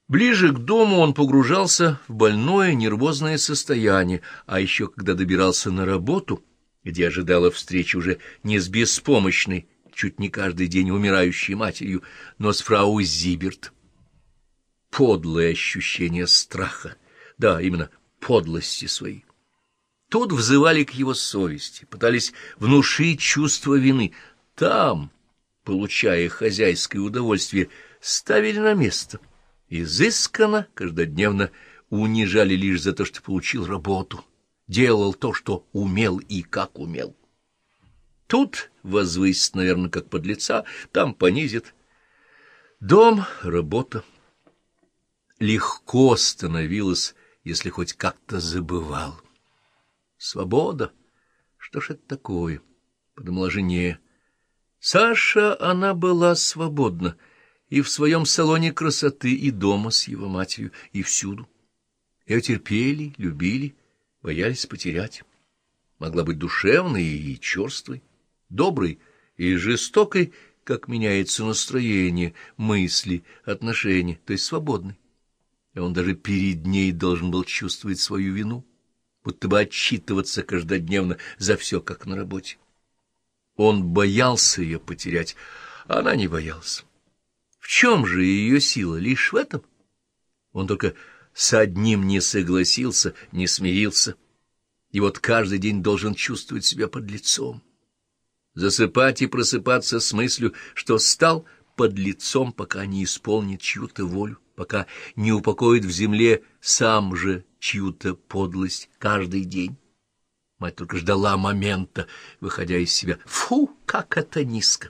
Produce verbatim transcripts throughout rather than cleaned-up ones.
Ближе к дому он погружался в больное нервозное состояние, а еще когда добирался на работу, где ожидала встреча уже не с беспомощной, чуть не каждый день умирающей матерью, но с фрау Зиберт. Подлое ощущение страха, да, именно подлости своей. Тут взывали к его совести, пытались внушить чувство вины. Там, получая хозяйское удовольствие, ставили на место. Изысканно, каждодневно унижали лишь за то, что получил работу, делал то, что умел и как умел. Тут возвысит, наверное, как подлеца, там понизит. Дом, работа. Легко становилось, если хоть как-то забывал. Свобода? Что ж это такое? Подумала жене. Саша, она была свободна. И в своем салоне красоты, и дома с его матерью, и всюду. Ее терпели, любили, боялись потерять. Могла быть душевной и черствой, доброй и жестокой, как меняется настроение, мысли, отношения, то есть свободной. И он даже перед ней должен был чувствовать свою вину, будто бы отчитываться каждодневно за все, как на работе. Он боялся ее потерять, а она не боялась. В чем же ее сила? Лишь в этом? Он только с одним не согласился, не смирился, и вот каждый день должен чувствовать себя подлецом. Засыпать и просыпаться с мыслью, что стал подлецом, пока не исполнит чью-то волю, пока не упокоит в земле сам же чью-то подлость каждый день. Мать только ждала момента, выходя из себя. Фу, как это низко!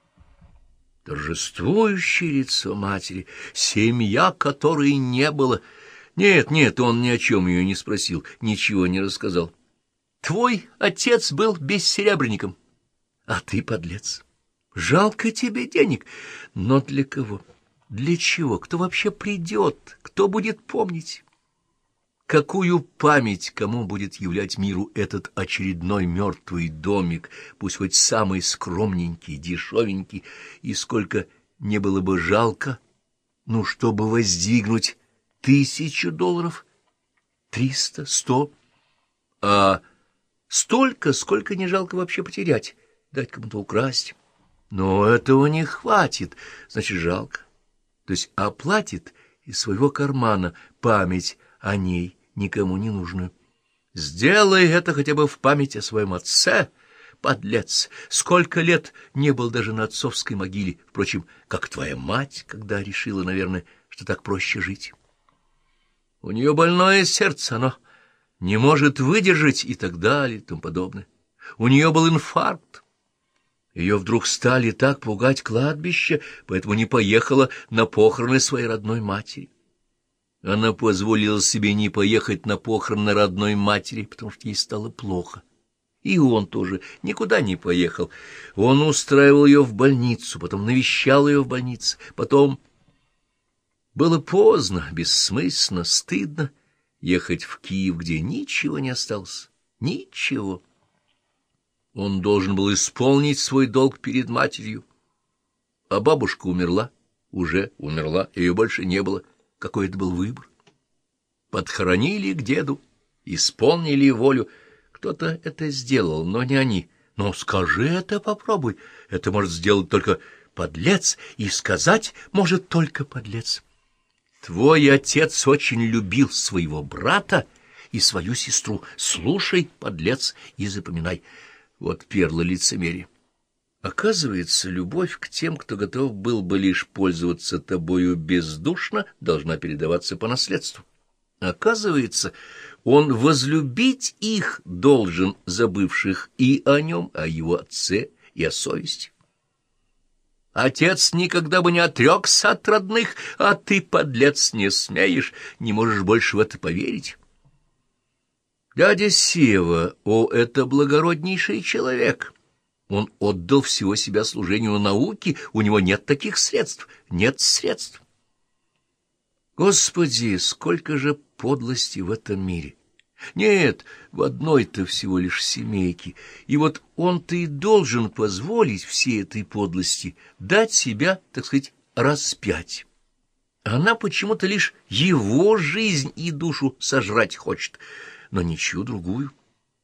Торжествующее лицо матери, семья которой не было. Нет, нет, он ни о чем ее не спросил, ничего не рассказал. Твой отец был бессеребренником, а ты подлец. Жалко тебе денег, но для кого? Для чего? Кто вообще придет? Кто будет помнить? Какую память кому будет являть миру этот очередной мертвый домик, пусть хоть самый скромненький, дешевенький, и сколько не было бы жалко, ну, чтобы воздвигнуть тысячу долларов, триста, сто, а столько, сколько не жалко вообще потерять, дать кому-то украсть. Но этого не хватит, значит, жалко. То есть оплатит из своего кармана память о ней, никому не нужную. Сделай это хотя бы в память о своем отце, подлец. Сколько лет не был даже на отцовской могиле, впрочем, как твоя мать, когда решила, наверное, что так проще жить. У нее больное сердце, оно не может выдержать и так далее, и тому подобное. У нее был инфаркт. Ее вдруг стали так пугать кладбище, поэтому не поехала на похороны своей родной матери. Она позволила себе не поехать на похороны родной матери, потому что ей стало плохо. И он тоже никуда не поехал. Он устраивал ее в больницу, потом навещал ее в больнице, потом... Было поздно, бессмысленно, стыдно ехать в Киев, где ничего не осталось. Ничего. Он должен был исполнить свой долг перед матерью. А бабушка умерла, уже умерла, ее больше не было. Какой это был выбор? Подхоронили к деду, исполнили волю. Кто-то это сделал, но не они. Но скажи это, попробуй. Это может сделать только подлец, и сказать может только подлец. Твой отец очень любил своего брата и свою сестру. Слушай, подлец, и запоминай. Вот перла лицемерия. Оказывается, любовь к тем, кто готов был бы лишь пользоваться тобою бездушно, должна передаваться по наследству. Оказывается, он возлюбить их должен, забывших и о нем, о его отце, и о совести. Отец никогда бы не отрекся от родных, а ты, подлец, не смеешь, не можешь больше в это поверить. Дядя Сева, о, это благороднейший человек. Он отдал всего себя служению науке, у него нет таких средств, нет средств. Господи, сколько же подлости в этом мире! Нет, в одной-то всего лишь семейке, и вот он-то и должен позволить всей этой подлости дать себя, так сказать, распять. Она почему-то лишь его жизнь и душу сожрать хочет, но ничью другую.